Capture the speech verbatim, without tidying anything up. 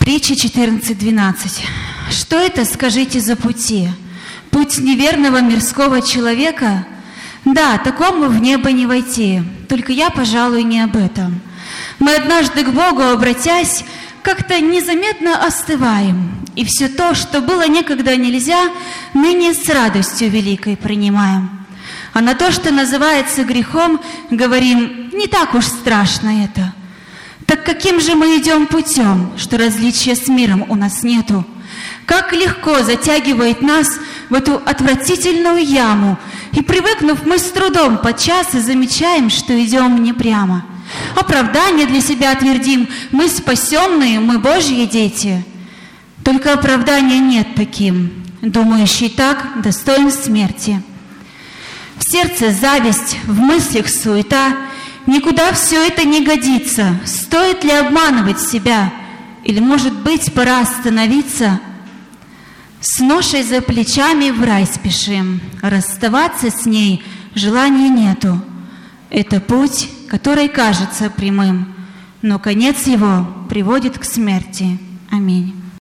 Притча четырнадцать двенадцать. Что это, скажите, за пути? Путь неверного мирского человека? Да, такому в небо не войти. Только я, пожалуй, не об этом. Мы однажды к Богу, обратясь, как-то незаметно остываем. И все то, что было некогда нельзя, ныне с радостью великой принимаем. А на то, что называется грехом, говорим, не так уж страшно это. Так каким же мы идем путем, что различия с миром у нас нету? Как легко затягивает нас в эту отвратительную яму, и, привыкнув, мы с трудом подчас и замечаем, что идем не прямо. Оправдание для себя твердим, мы спасенные, мы Божьи дети. Только оправдания нет таким, думающий так достоин смерти. В сердце зависть, в мыслях суета, никуда все это не годится. Стоит ли обманывать себя? Или, может быть, пора остановиться? С ношей за плечами в рай спешим, расставаться с ней желания нету. Это путь, который кажется прямым, но конец его приводит к смерти. Аминь.